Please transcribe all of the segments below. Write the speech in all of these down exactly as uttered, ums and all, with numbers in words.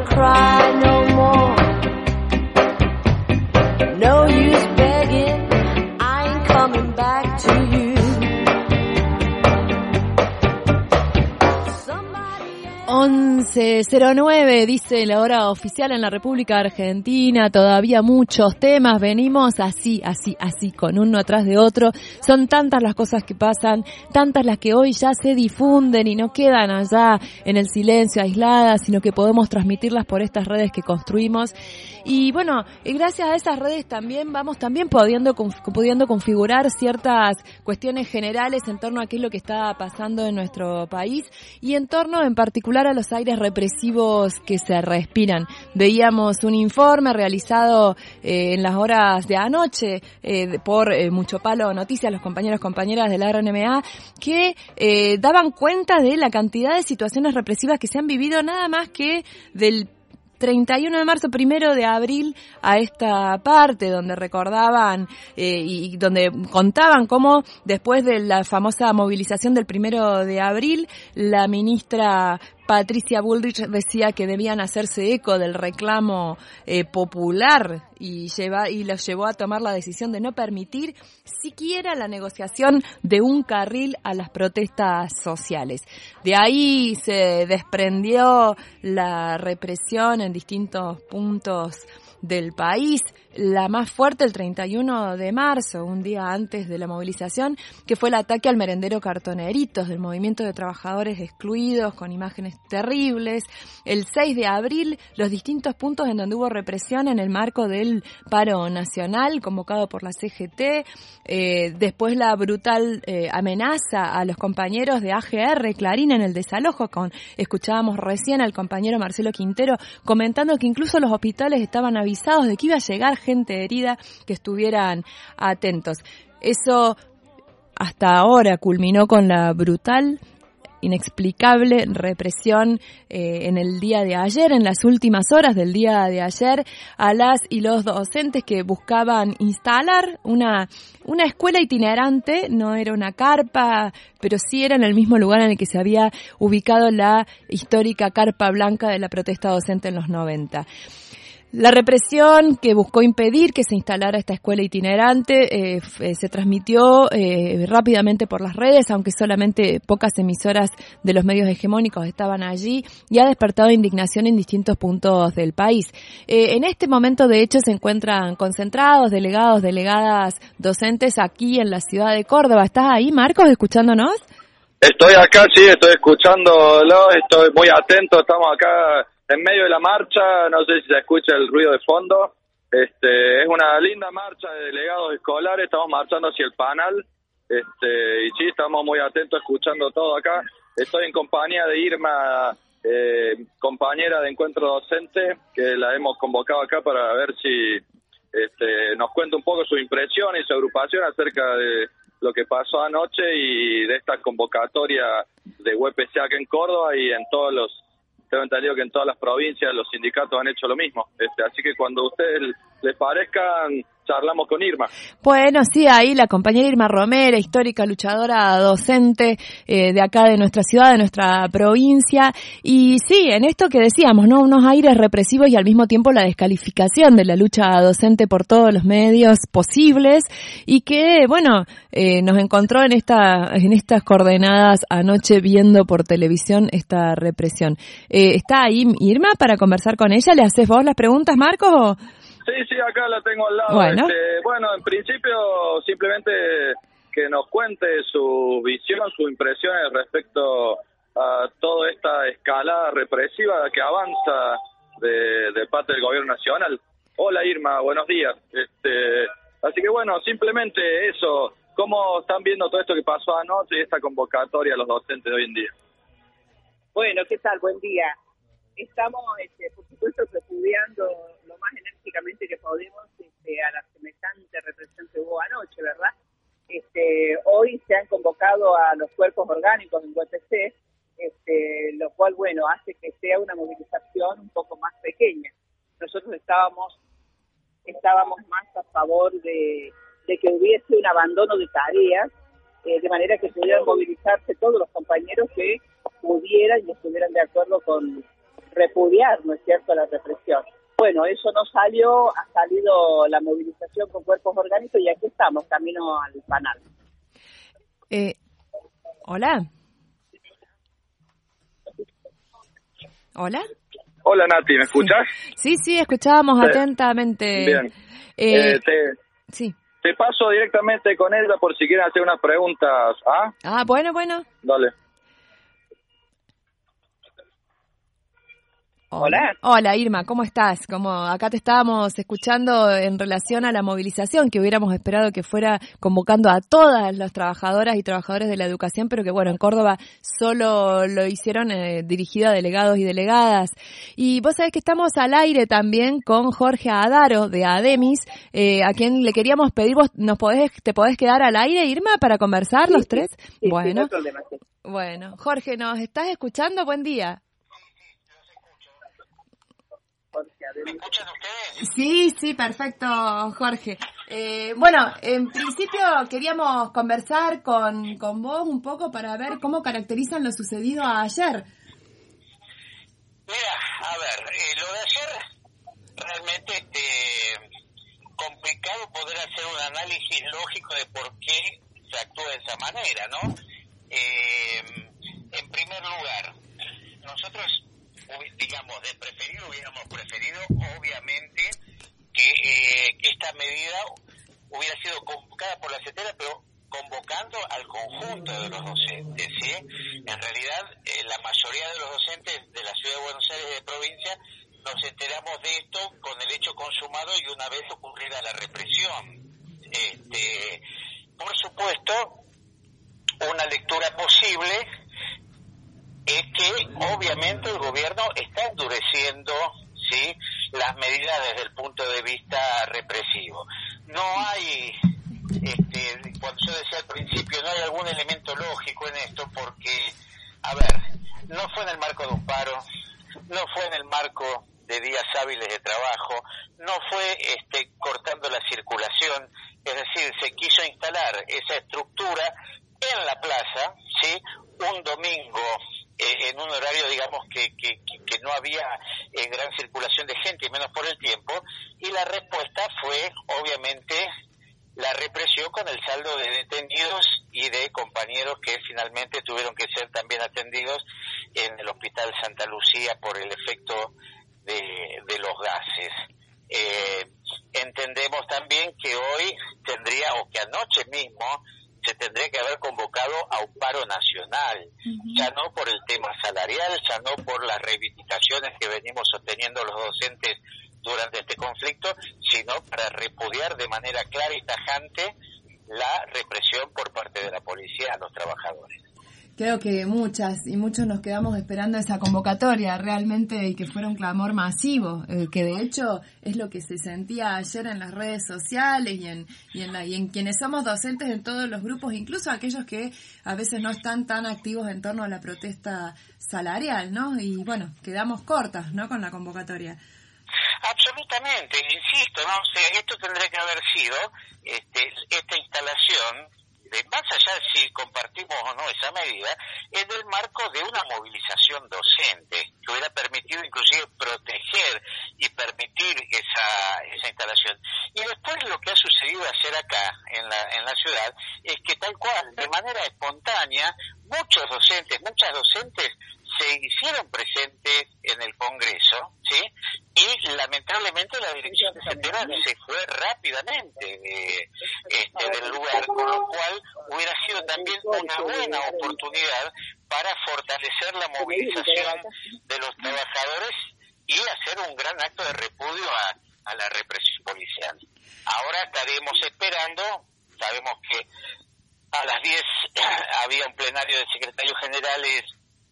gonna cry no more. No use begging, I ain't coming back to you. once cero nueve dice la hora oficial en la República Argentina, todavía muchos temas, venimos así, así, así, con uno atrás de otro, son tantas las cosas que pasan, tantas las que hoy ya se difunden y no quedan allá en el silencio aisladas, sino que podemos transmitirlas por estas redes que construimos. Y bueno, gracias a esas redes también vamos también pudiendo, pudiendo configurar ciertas cuestiones generales en torno a qué es lo que está pasando en nuestro país y en torno en particular a los aires represivos que se respiran. Veíamos un informe realizado eh, en las horas de anoche eh, por eh, Mucho Palo Noticias, los compañeros y compañeras de la R N M A, que eh, daban cuenta de la cantidad de situaciones represivas que se han vivido nada más que del treinta y uno de marzo, primero de abril, a esta parte donde recordaban eh, y donde contaban cómo después de la famosa movilización del primero de abril, la ministra Patricia Bullrich decía que debían hacerse eco del reclamo eh, popular y, lleva, y los llevó a tomar la decisión de no permitir siquiera la negociación de un carril a las protestas sociales. De ahí se desprendió la represión en distintos puntos del país, la más fuerte el treinta y uno de marzo, un día antes de la movilización, que fue el ataque al merendero Cartoneritos del Movimiento de Trabajadores Excluidos, con imágenes terribles. El seis de abril, los distintos puntos en donde hubo represión en el marco del paro nacional convocado por la C G T, eh, después la brutal eh, amenaza a los compañeros de A G R, Clarín, en el desalojo, con escuchábamos recién al compañero Marcelo Quintero comentando que incluso los hospitales estaban avisados de que iba a llegar gente herida, que estuvieran atentos. Eso hasta ahora culminó con la brutal, inexplicable represión eh, en el día de ayer, en las últimas horas del día de ayer, a las y los docentes que buscaban instalar una una escuela itinerante. No era una carpa, pero sí era en el mismo lugar en el que se había ubicado la histórica carpa blanca de la protesta docente en los noventa. La represión que buscó impedir que se instalara esta escuela itinerante eh, f- se transmitió eh, rápidamente por las redes, aunque solamente pocas emisoras de los medios hegemónicos estaban allí, y ha despertado indignación en distintos puntos del país. Eh, en este momento, de hecho, se encuentran concentrados delegados, delegadas, docentes aquí en la ciudad de Córdoba. ¿Estás ahí, Marcos, escuchándonos? Estoy acá, sí, estoy escuchándolo, estoy muy atento, estamos acá en medio de la marcha, no sé si se escucha el ruido de fondo. Este, es una linda marcha de delegados escolares, estamos marchando hacia el Panal, este, y sí, estamos muy atentos escuchando todo acá. Estoy en compañía de Irma, eh, compañera de Encuentro Docente, que la hemos convocado acá para ver si este, nos cuenta un poco su impresión y su agrupación acerca de lo que pasó anoche y de esta convocatoria de U P C acá en Córdoba y en todos los... Tengo entendido que en todas las provincias los sindicatos han hecho lo mismo. Este, así que cuando a ustedes les parezcan, charlamos con Irma. Bueno, sí, ahí la compañera Irma Romera, histórica luchadora docente eh, de acá de nuestra ciudad, de nuestra provincia. Y sí, en esto que decíamos, ¿no? Unos aires represivos y al mismo tiempo la descalificación de la lucha docente por todos los medios posibles y que, bueno, eh, nos encontró en esta en estas coordenadas anoche viendo por televisión esta represión. Eh, ¿Está ahí Irma para conversar con ella? ¿Le haces vos las preguntas, Marcos, o...? Sí, sí, acá la tengo al lado. Bueno, este, bueno en principio, simplemente que nos cuente su visión, sus impresiones respecto a toda esta escalada represiva que avanza de, de parte del gobierno nacional. Hola Irma, buenos días. Este, así que bueno, simplemente eso, ¿cómo están viendo todo esto que pasó anoche y esta convocatoria a los docentes de hoy en día? Bueno, ¿qué tal? Buen día. Estamos, este, por supuesto, repudiando lo más enérgicamente que podemos este, a la semejante represión que hubo anoche, ¿verdad? Este, hoy se han convocado a los cuerpos orgánicos en U P C, este, lo cual, bueno, hace que sea una movilización un poco más pequeña. Nosotros estábamos estábamos más a favor de, de que hubiese un abandono de tareas, eh, de manera que pudieran movilizarse todos los compañeros que pudieran y estuvieran de acuerdo con repudiar, ¿no es cierto?, la represión. Bueno, eso no salió, ha salido la movilización con cuerpos orgánicos y aquí estamos, camino al panal. Eh, Hola. Hola. Hola Nati, ¿me escuchás? Sí, sí, escuchábamos sí. atentamente. Bien. Eh, eh, te, sí. te paso directamente con ella por si quieren hacer unas preguntas. ¿Ah? Ah, bueno, bueno. Dale. Hola. Hola Irma, ¿cómo estás? Como acá te estábamos escuchando en relación a la movilización que hubiéramos esperado que fuera convocando a todas las trabajadoras y trabajadores de la educación, pero que bueno, en Córdoba solo lo hicieron eh, dirigido a delegados y delegadas. Y vos sabés que estamos al aire también con Jorge Adaro de ADEMIS, eh, a quien le queríamos pedir, vos nos podés, te podés quedar al aire, Irma, para conversar Sí, los sí, tres. sí, bueno, sí, no hay problema, sí. Bueno, Jorge, ¿nos estás escuchando? Buen día. ¿Me escuchan ustedes? Sí, sí, perfecto, Jorge. Eh, bueno, en principio queríamos conversar con, con vos un poco para ver cómo caracterizan lo sucedido ayer. Mira, a ver, eh, lo de ayer realmente este, complicado poder hacer un análisis lógico de por qué se actúa de esa manera, ¿no? Eh, en primer lugar, nosotros, digamos, de preferido hubiéramos preferido, obviamente, que, eh, que esta medida hubiera sido convocada por la CETERA, pero convocando al conjunto de los docentes, ¿sí? En realidad, eh, la mayoría de los docentes de la Ciudad de Buenos Aires y de provincia nos enteramos de esto con el hecho consumado y una vez ocurrida la represión. Este, por supuesto, una lectura posible es que obviamente el gobierno está endureciendo, ¿sí?, las medidas desde el punto de vista represivo. No hay, este, cuando yo decía al principio, no hay algún elemento lógico en esto porque, a ver, no fue en el marco de un paro, no fue en el marco de días hábiles de trabajo, no fue este, cortando la circulación, es decir, se quiso instalar esa estructura en la plaza, ¿sí?, un domingo, eh, en un horario, digamos, que, que, que no había eh, gran circulación de gente, y menos por el tiempo, y la respuesta fue, obviamente, la represión con el saldo de detenidos y de compañeros que finalmente tuvieron que ser también atendidos en el Hospital Santa Lucía por el efecto de, de los gases. Eh, entendemos también que hoy tendría, o que anoche mismo, se tendría que haber convocado a un paro nacional, uh-huh. ya no por el tema salarial, ya no por las reivindicaciones que venimos sosteniendo los docentes durante este conflicto, sino para repudiar de manera clara y tajante la represión por parte de la policía a los trabajadores. Creo que muchas y muchos nos quedamos esperando esa convocatoria realmente y que fuera un clamor masivo, eh, que de hecho es lo que se sentía ayer en las redes sociales y en y en, la, y en quienes somos docentes en todos los grupos, incluso aquellos que a veces no están tan activos en torno a la protesta salarial, ¿no? Y bueno, quedamos cortas, ¿no?, con la convocatoria. Absolutamente, insisto, ¿no? O sea, esto tendría que haber sido este, esta instalación, de, más allá de si compartimos o no esa medida, en el marco de una movilización docente que hubiera permitido inclusive proteger y permitir esa esa instalación. Y después lo que ha sucedido ayer acá en la en la ciudad es que tal cual, de manera espontánea, muchos docentes, muchas docentes se hicieron presentes en el Congreso, ¿sí? Y lamentablemente la dirección de CETERA se fue rápidamente eh, este, del lugar, con lo cual hubiera sido también una buena oportunidad para fortalecer la movilización de los trabajadores y hacer un gran acto de repudio a, a la represión policial. Ahora estaremos esperando, sabemos que a las diez había un plenario de secretarios generales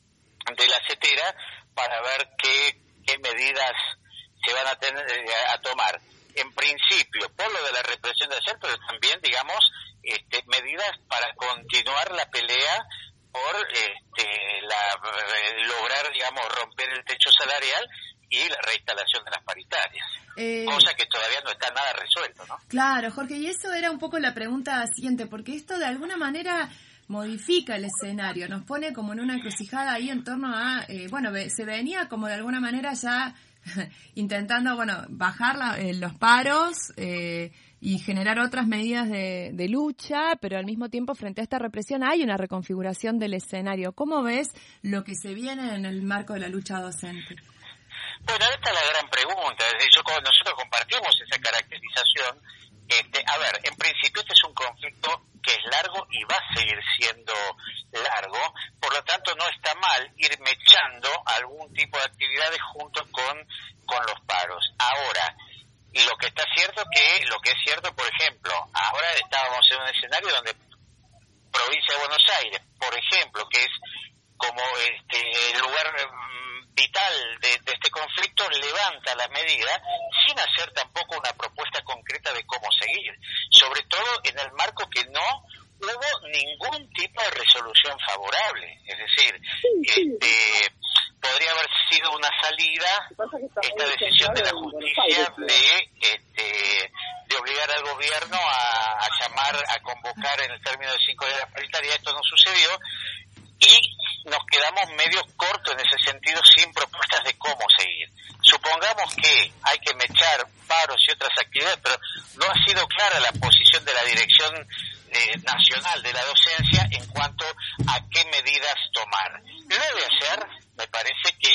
de la CETERA para ver qué, qué medidas se van a tener a tomar. En principio, por lo de la represión de ayer, pero también, digamos, este, medidas para continuar la pelea por este, la, lograr, digamos, romper el techo salarial y la reinstalación de las paritarias. Eh, cosa que todavía no está nada resuelto, ¿no? Claro, Jorge, y eso era un poco la pregunta siguiente, porque esto de alguna manera modifica el escenario, nos pone como en una encrucijada ahí en torno a, eh, bueno, se venía como de alguna manera ya intentando, bueno, bajar la, eh, los paros eh, y generar otras medidas de, de lucha, pero al mismo tiempo frente a esta represión hay una reconfiguración del escenario. ¿Cómo ves lo que se viene en el marco de la lucha docente? Bueno, esta es la gran pregunta. Yo, nosotros compartimos esa caracterización. Este, a ver, en principio este es un conflicto que es largo y va a seguir siendo largo, por lo tanto no está mal ir mechando algún tipo de actividades junto con, con los paros. Ahora, lo que está cierto que, lo que es cierto, por ejemplo, ahora estábamos en un escenario donde provincia de Buenos Aires, por ejemplo, que es como este el lugar vital de, de este conflicto, levanta la medida sin hacer tampoco una propuesta concreta de cómo seguir, sobre todo en el marco que no hubo ningún tipo de resolución favorable, es decir, este podría haber sido una salida esta decisión de la justicia de este de obligar al gobierno a, a llamar, a convocar en el término de cinco días paritaria. Esto no sucedió y nos quedamos medio cortos en ese sentido, sin propuestas de cómo seguir. Supongamos que hay que mechar paros y otras actividades, pero no ha sido clara la posición de la Dirección eh, Nacional de la Docencia en cuanto a qué medidas tomar. Lo debe hacer, me parece que,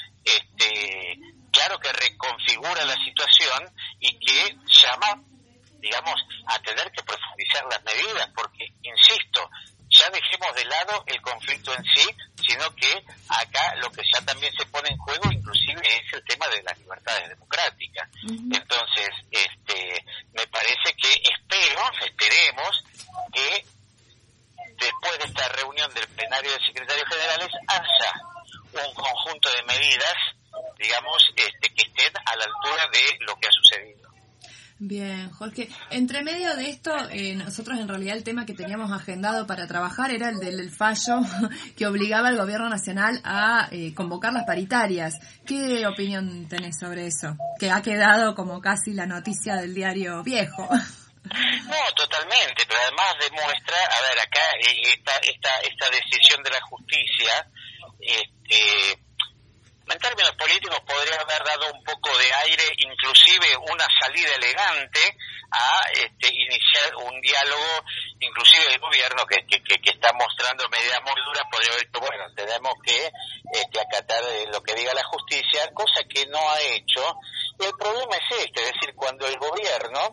este, claro que reconfigura la situación y que llama, digamos, a tener que profundizar las medidas, porque, insisto, ya dejemos de lado el conflicto en sí, sino que acá lo que ya también se pone en juego inclusive es el tema de las libertades democráticas. Uh-huh. Entonces, este, me parece que espero, esperemos que después de esta reunión del plenario de secretarios generales haya un conjunto de medidas, digamos, este, que estén a la altura de lo que ha sucedido. Bien, Jorge. Entre medio de esto, eh, nosotros en realidad el tema que teníamos agendado para trabajar era el del fallo que obligaba al gobierno nacional a eh, convocar las paritarias. ¿Qué opinión tenés sobre eso? Que ha quedado como casi la noticia del diario viejo. No, totalmente, pero además demuestra, a ver, acá eh, esta, esta, esta decisión de la justicia, este... en términos políticos podría haber dado un poco de aire, inclusive una salida elegante a este, iniciar un diálogo, inclusive el gobierno que, que, que está mostrando medidas muy duras, podría haber dicho, bueno, tenemos que este, acatar lo que diga la justicia, cosa que no ha hecho. Y el problema es este, es decir, cuando el gobierno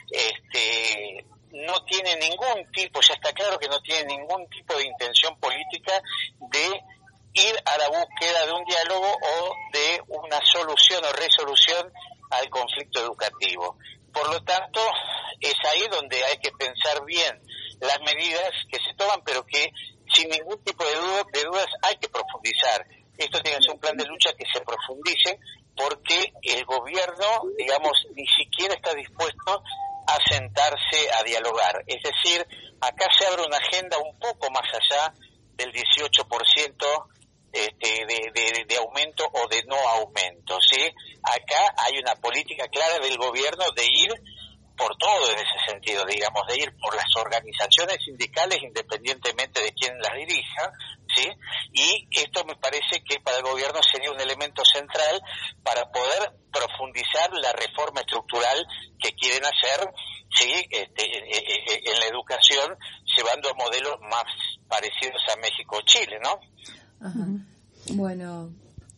este, no tiene ningún tipo, ya está claro que no tiene ningún tipo de intención política de ir a la búsqueda de un diálogo o de una solución o resolución al conflicto educativo. Por lo tanto, es ahí donde hay que pensar bien las medidas que se toman, pero que sin ningún tipo de, duda, de dudas hay que profundizar. Esto tiene que ser un plan de lucha que se profundice, porque el gobierno, digamos, ni siquiera está dispuesto a sentarse a dialogar. Es decir, acá se abre una agenda un poco más allá del dieciocho por ciento Este, de, de, de aumento o de no aumento, ¿sí? Acá hay una política clara del gobierno de ir por todo en ese sentido, digamos, de ir por las organizaciones sindicales independientemente de quién las dirija, ¿sí? Y esto me parece que para el gobierno sería un elemento central para poder profundizar la reforma estructural que quieren hacer, ¿sí? Este, en la educación, llevando a modelos más parecidos a México o Chile, ¿no? Ajá. Bueno.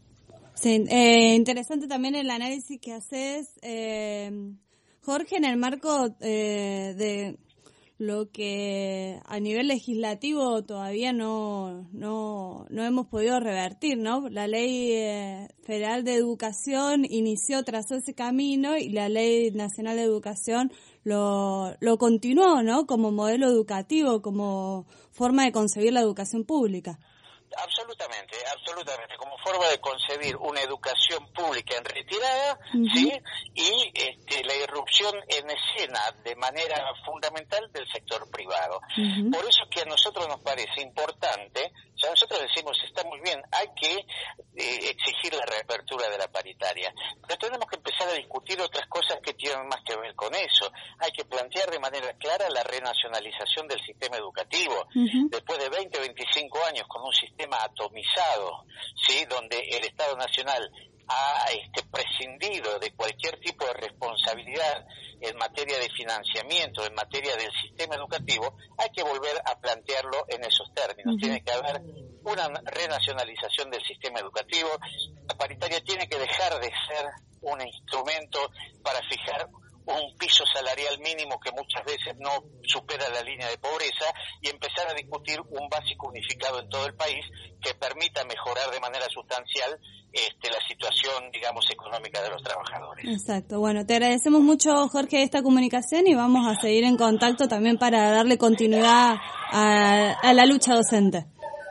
Sí, eh, interesante también el análisis que haces, eh, Jorge, en el marco eh, de lo que a nivel legislativo todavía no no no hemos podido revertir, ¿no? La Ley eh, Federal de Educación inició, trazó ese camino, y la Ley Nacional de Educación lo lo continuó, ¿no? Como modelo educativo, como forma de concebir la educación pública. Absolutamente, absolutamente, como forma de concebir una educación pública en retirada, uh-huh. ¿sí? Y este, la irrupción en escena de manera fundamental del sector privado. Uh-huh. Por eso es que a nosotros nos parece importante, ya paritaria. Nosotros decimos, está muy bien, hay que eh, exigir la reapertura de la paritaria, pero tenemos que empezar a discutir otras cosas que tienen más que ver con eso. Hay que plantear de manera clara la renacionalización del sistema educativo. Uh-huh. Después de veinte, veinticinco años con un sistema atomizado, ¿sí?, donde el Estado Nacional ha este, prescindido de cualquier tipo de responsabilidad en materia de financiamiento, en materia del sistema educativo, hay que volver a plantearlo en esos términos. Uh-huh. Tiene que haber una renacionalización del sistema educativo. La paritaria tiene que dejar de ser un instrumento para fijar un piso salarial mínimo que muchas veces no supera la línea de pobreza y empezar a discutir un básico unificado en todo el país que permita mejorar de manera sustancial este, la situación, digamos, económica de los trabajadores. Exacto. Bueno, te agradecemos mucho, Jorge, esta comunicación y vamos a seguir en contacto también para darle continuidad a, a la lucha docente.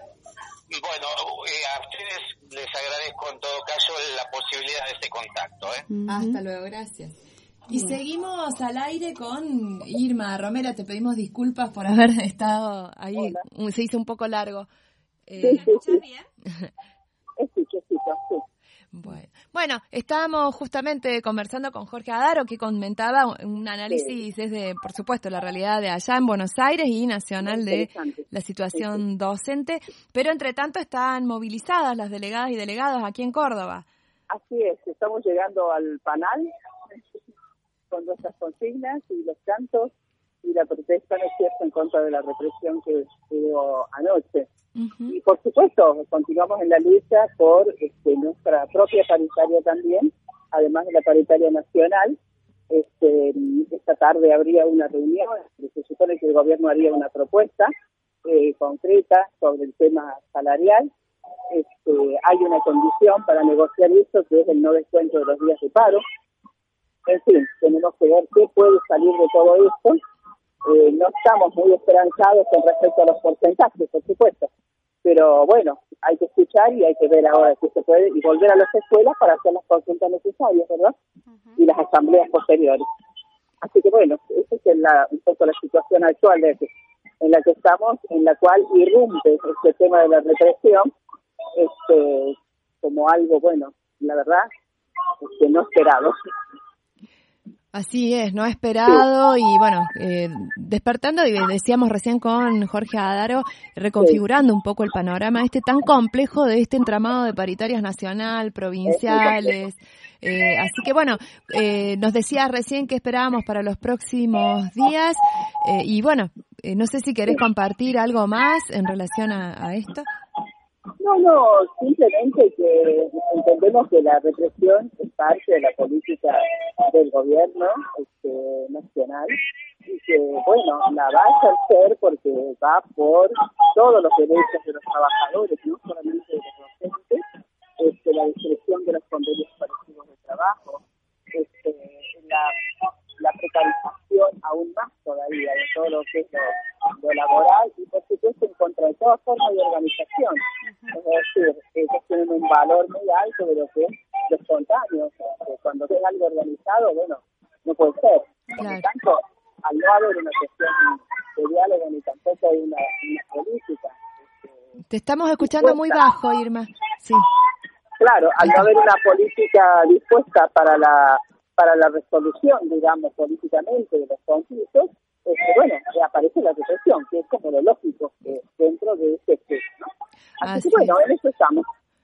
Bueno, eh, a ustedes les agradezco en todo caso la posibilidad de este contacto. ¿eh? Uh-huh. Hasta luego, gracias. Y seguimos al aire con Irma Romera. Te pedimos disculpas por haber estado ahí. Hola. Se hizo un poco largo. Eh, sí, sí, sí. bien? Escucho, escucho, sí. Bueno. bueno, estábamos justamente conversando con Jorge Adaro, que comentaba un análisis sí. desde, por supuesto, la realidad de allá en Buenos Aires y nacional de la situación sí, sí. docente. Pero, entre tanto, están movilizadas las delegadas y delegados aquí en Córdoba. Así es, estamos llegando al panel con nuestras consignas y los cantos y la protesta, ¿no es cierto?, en contra de la represión que hubo anoche. Uh-huh. Y por supuesto, continuamos en la lucha por este, nuestra propia paritaria también, además de la paritaria nacional. Este, esta tarde habría una reunión, se supone que el gobierno haría una propuesta eh, concreta sobre el tema salarial. Este, hay una condición para negociar eso, que es el no descuento de los días de paro. En fin, tenemos que ver qué puede salir de todo esto. Eh, no estamos muy esperanzados con respecto a los porcentajes, por supuesto. Pero bueno, hay que escuchar y hay que ver ahora si se puede y volver a las escuelas para hacer las consultas necesarias, ¿verdad? Uh-huh. Y las asambleas posteriores. Así que bueno, esa es la, un poco la situación actual de que, en la que estamos, en la cual irrumpe este tema de la represión este, como algo, bueno, la verdad, este, no esperado. Así es, no esperado sí. y bueno, eh, despertando, y decíamos recién con Jorge Adaro, reconfigurando sí. un poco el panorama este tan complejo de este entramado de paritarias nacional, provinciales. Eh, así que bueno, eh, nos decías recién que esperábamos para los próximos días eh, y bueno, eh, no sé si querés compartir algo más en relación a, a esto. No, no, simplemente que entendemos que la represión es parte de la política del gobierno este, nacional y que, bueno, la va a ejercer porque va por todos los derechos de los trabajadores, no solamente de los docentes, este, la discreción de los convenios colectivos de trabajo, este, la, la precarización aún más todavía de todo lo que es lo, lo laboral y, por supuesto, en contra de toda forma de organización. Es decir, ellos tienen un valor muy alto de lo que es lo espontáneo. Cuando es algo organizado, bueno, no puede ser. Por lo tanto, al no haber una cuestión de diálogo ni tampoco hay una, una política. Este, Te estamos escuchando dispuesta. Muy bajo, Irma. Sí. Claro, al no haber una política dispuesta para la para la resolución, digamos, políticamente de los conflictos, este, bueno, aparece la represión, que es como lo lógico que dentro de este esquema, ¿no? Así, Así que bueno, en eso estamos.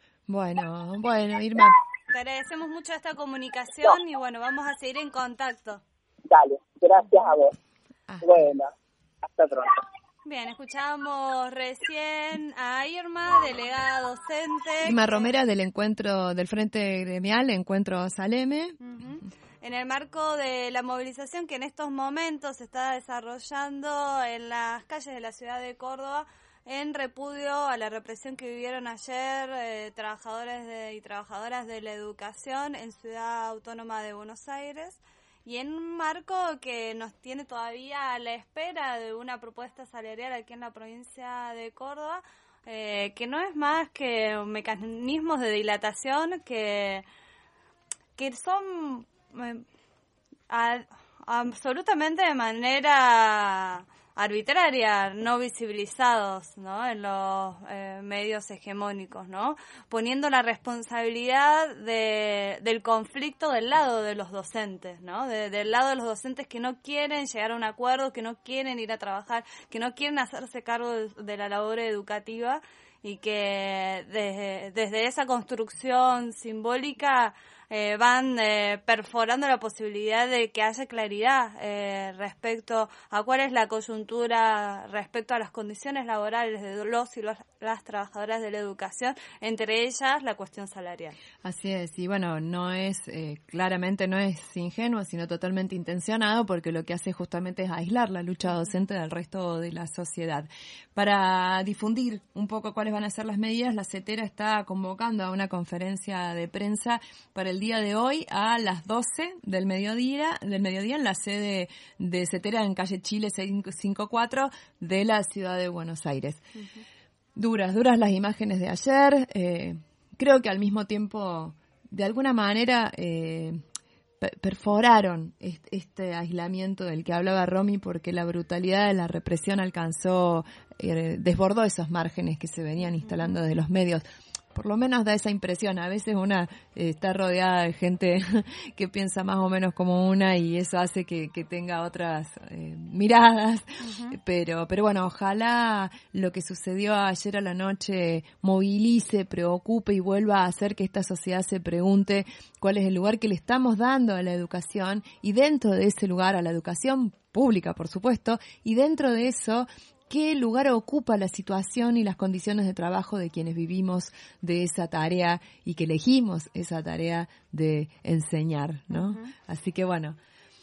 Bueno, bueno, Irma. Te agradecemos mucho esta comunicación no. y bueno, vamos a seguir en contacto. Dale, gracias a vos. Ah. Bueno, hasta pronto. Bien, escuchamos recién a Irma, delegada docente. Irma Romera del encuentro del Frente Gremial, Encuentro Saleme. Uh-huh. En el marco de la movilización que en estos momentos se está desarrollando en las calles de la ciudad de Córdoba en repudio a la represión que vivieron ayer eh, trabajadores de, y trabajadoras de la educación en Ciudad Autónoma de Buenos Aires, y en un marco que nos tiene todavía a la espera de una propuesta salarial aquí en la provincia de Córdoba, eh, que no es más que mecanismos de dilatación que, que son... Eh, a, absolutamente de manera arbitraria, no visibilizados, ¿no? En los eh, medios hegemónicos, ¿no? Poniendo la responsabilidad de, del conflicto del lado de los docentes, ¿no? De, del lado de los docentes que no quieren llegar a un acuerdo, que no quieren ir a trabajar, que no quieren hacerse cargo de, de la labor educativa y que desde, desde esa construcción simbólica Eh, van eh, perforando la posibilidad de que haya claridad eh, respecto a cuál es la coyuntura respecto a las condiciones laborales de los y los, las trabajadoras de la educación, entre ellas la cuestión salarial. Así es, y bueno, no es, eh, claramente no es ingenuo, sino totalmente intencionado, porque lo que hace justamente es aislar la lucha docente del resto de la sociedad. Para difundir un poco cuáles van a ser las medidas, la CETERA está convocando a una conferencia de prensa para el día de hoy a las doce del mediodía, del mediodía en la sede de CETERA en calle Chile seiscientos cincuenta y cuatro de la ciudad de Buenos Aires. Uh-huh. Duras, duras las imágenes de ayer. Eh, creo que al mismo tiempo, de alguna manera, eh, perforaron este aislamiento del que hablaba Romy, porque la brutalidad de la represión alcanzó, eh, desbordó esos márgenes que se venían instalando desde los medios. Por lo menos da esa impresión. A veces una eh, está rodeada de gente que piensa más o menos como una, y eso hace que, que tenga otras eh, miradas. Uh-huh. Pero, pero bueno, ojalá lo que sucedió ayer a la noche movilice, preocupe y vuelva a hacer que esta sociedad se pregunte cuál es el lugar que le estamos dando a la educación, y dentro de ese lugar, a la educación pública, por supuesto, y dentro de eso, ¿qué lugar ocupa la situación y las condiciones de trabajo de quienes vivimos de esa tarea y que elegimos esa tarea de enseñar, ¿no? Uh-huh. Así que bueno,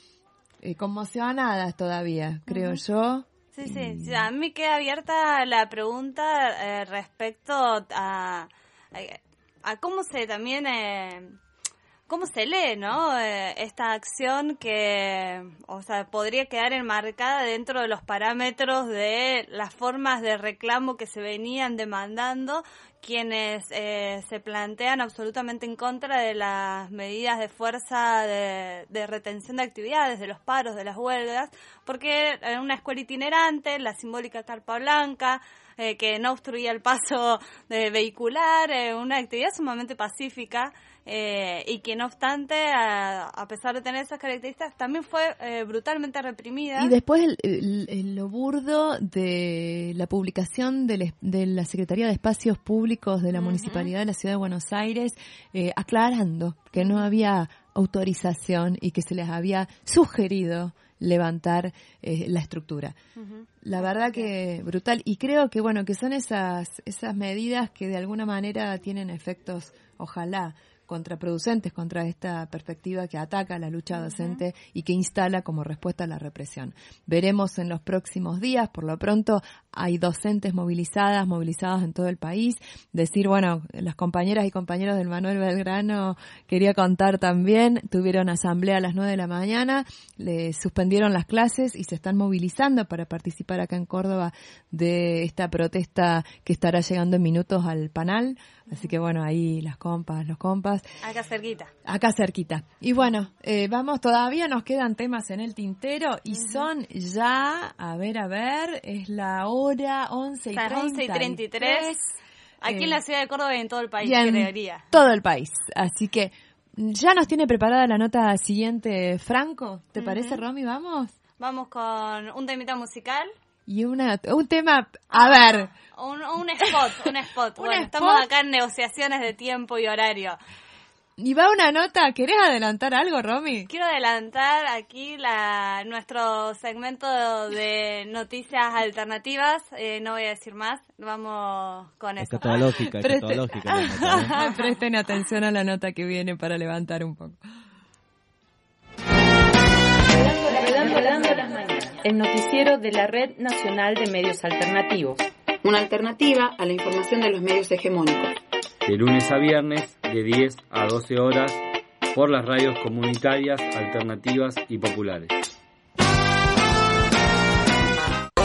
eh, conmocionadas todavía, creo uh-huh. yo. Sí, sí, sí, a mí queda abierta la pregunta eh, respecto a, a, a cómo se también... Eh, ¿Cómo se lee, no? Eh, esta acción que, o sea, podría quedar enmarcada dentro de los parámetros de las formas de reclamo que se venían demandando quienes eh, se plantean absolutamente en contra de las medidas de fuerza de, de retención de actividades, de los paros, de las huelgas, porque en una escuela itinerante, la simbólica carpa blanca, eh, que no obstruía el paso de vehicular, eh, una actividad sumamente pacífica, Eh, y que no obstante, a, a pesar de tener esas características, también fue eh, brutalmente reprimida. Y después el, el, el, lo burdo de la publicación de, le, de la Secretaría de Espacios Públicos de la uh-huh. Municipalidad de la Ciudad de Buenos Aires, eh, aclarando que no había autorización y que se les había sugerido levantar eh, la estructura. Uh-huh. La verdad que brutal, y creo que bueno, que son esas, esas medidas que de alguna manera tienen efectos, ojalá, contraproducentes contra esta perspectiva que ataca la lucha docente uh-huh. y que instala como respuesta a la represión. Veremos en los próximos días. Por lo pronto hay docentes movilizadas, movilizados en todo el país. Decir, bueno, las compañeras y compañeros del Manuel Belgrano, quería contar también, tuvieron asamblea a las nueve de la mañana, le suspendieron las clases y se están movilizando para participar acá en Córdoba de esta protesta que estará llegando en minutos al Panal. Así que bueno, ahí las compas, los compas. Acá cerquita. Acá cerquita. Y bueno, eh, vamos, todavía nos quedan temas en el tintero y uh-huh. son ya, a ver, a ver, es la hora once y treinta y tres. Aquí eh, en la ciudad de Córdoba y en todo el país, en creería. todo el país. Así que ya nos tiene preparada la nota siguiente, Franco. ¿Te uh-huh. parece, Romy? ¿Vamos? Vamos con un temita musical. Y una un tema, a ver. Un, un spot, un spot. ¿Un bueno, spot? Estamos acá en negociaciones de tiempo y horario. Y va una nota, ¿querés adelantar algo, Romy? Quiero adelantar aquí la nuestro segmento de noticias alternativas, eh, no voy a decir más, vamos con eso. Escatológica, escatológica. Presten, presten atención a la nota que viene para levantar un poco. El noticiero de la Red Nacional de Medios Alternativos. Una alternativa a la información de los medios hegemónicos. De lunes a viernes, de diez a doce horas, por las radios comunitarias, alternativas y populares.